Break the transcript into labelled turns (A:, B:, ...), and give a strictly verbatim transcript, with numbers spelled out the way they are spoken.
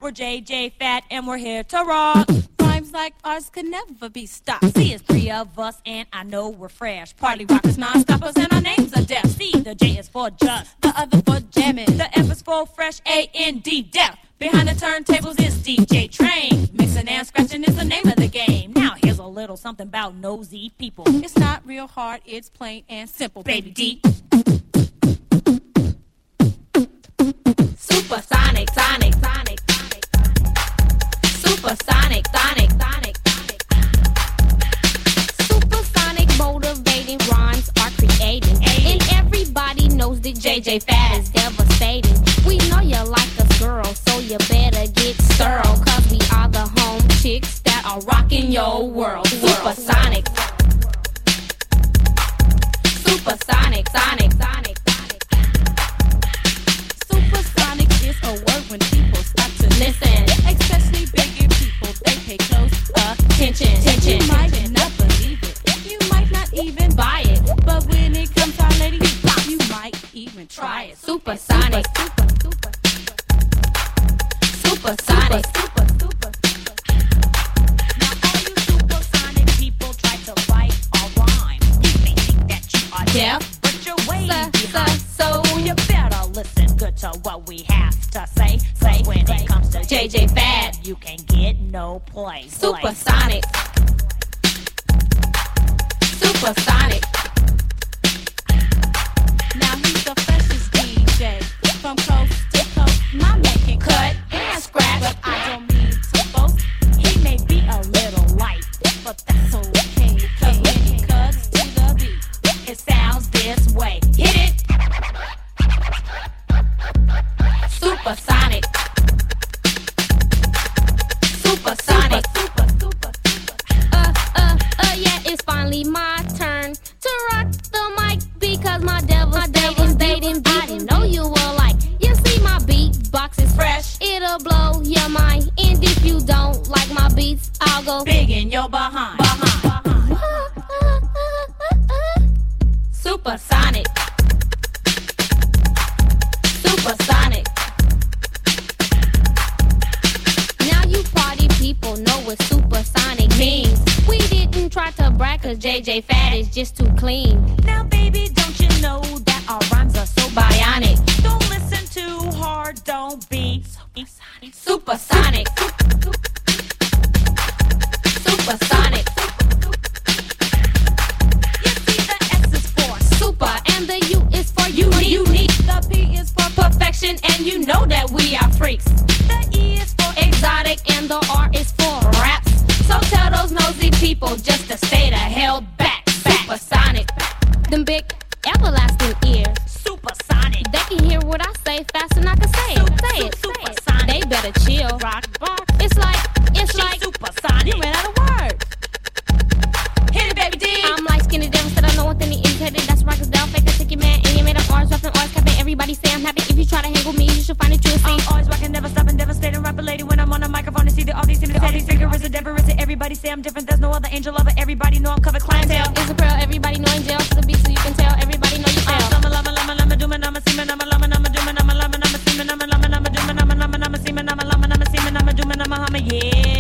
A: we're J J Fat and we're here to rock.
B: Rhymes like ours could never be stopped.
A: See, it's three of us and I know we're fresh. Party rockers, non-stoppers, and our names are deaf. See, the J is for just,
B: the other for jamming,
A: the F is for fresh, A N D, deaf. Behind the turntables is D J Train. Mixing and scratching is the name of the game. Now here's a little something about nosy people.
B: It's not real hard, it's plain and simple,
A: Baby D.
C: Supersonic, sonic, sonic, sonic. Supersonic, sonic, sonic, sonic. Supersonic, motivating rhymes are created, and everybody knows that J J Fat is devastating. We know you like us, girl, so you better get thorough, cause we are the home chicks that are rocking your world. Supersonic, supersonic, sonic, sonic.
B: Supersonic is a word when people start to
C: listen,
B: especially bigger people, they pay close
C: attention. attention.
B: You might not believe it, you might not even buy it, but when it comes to our lady, you might even try it.
C: Supersonic, super, super, supersonic, super, super.
A: Now all you supersonic people try to fight our rhyme. You may think that you are deaf, but you're way behind. So you better listen good to what we have to say. Say when it comes to J J Fat, you can get no play.
C: Supersonic, supersonic.
B: Now he's the freshest D J from coast to coast. My man can
C: Cut and scratch,
B: but I don't mean to boast.
A: He may be a little light,
B: But that's okay, cause when he cuts to the beat,
A: it sounds this way. Hit it!
C: supersonic, supersonic, super, super, super. Uh, uh, uh, yeah, it's finally my turn to rock the mic because my devastating, dating beat. I know you will like. You see, my beat box is fresh. It'll blow your mind, and if you don't like my beats, I'll go
A: Big in your behind.
C: behind. Supersonic, supersonic. Now you party people know what supersonic means. We didn't try to brag cause J J Fat is just too clean.
A: Now, baby, don't you know that our rhymes are so
C: Bionic,
A: Don't listen too hard, don't be so
C: supersonic, supersonic.
A: You see, the S is for
C: Super and the U is for unique.
A: unique. The P is for
C: Perfection, and you know that we are freaks.
A: The E is for
C: Exotic, and the R is for raps. So tell those nosy people just to stay the hell back. Supersonic, them big everlasting ears.
A: supersonic.
C: They can hear what I say fast and I can say it. Say it.
A: Supersonic.
C: They better chill.
A: Rock, rock.
C: It's like, it's
A: She's
C: like,
A: supersonic.
C: you ran out of words.
A: Hit it, baby D.
C: I'm like skinny devil, said I know what then he indicated. That's right, cause down fake, I take your man. And you made up R's, rapping R's, capping. Everybody say I'm happy. If you try to hang with me, you should find it true.
A: I'm always rocking, never stopping, devastating, rapper lady. When I'm on the microphone and see the all these things, all these figures, a Deborah, everybody say I'm different. There's no other angel lover. Everybody know I'm covered clientele.
C: It's a pearl, everybody know in jail. To the beat so you can tell. Everybody know you fail.
A: Lama, lama, lama, lama, dooma, nama, seema, nama, lama, nama, dooma, nama, lama, nama, seema, nama, lama, nama, dooma, nama, nama, nama, seema, nama, lama, nama, seema, nama, dooma, nama, hama, yeah.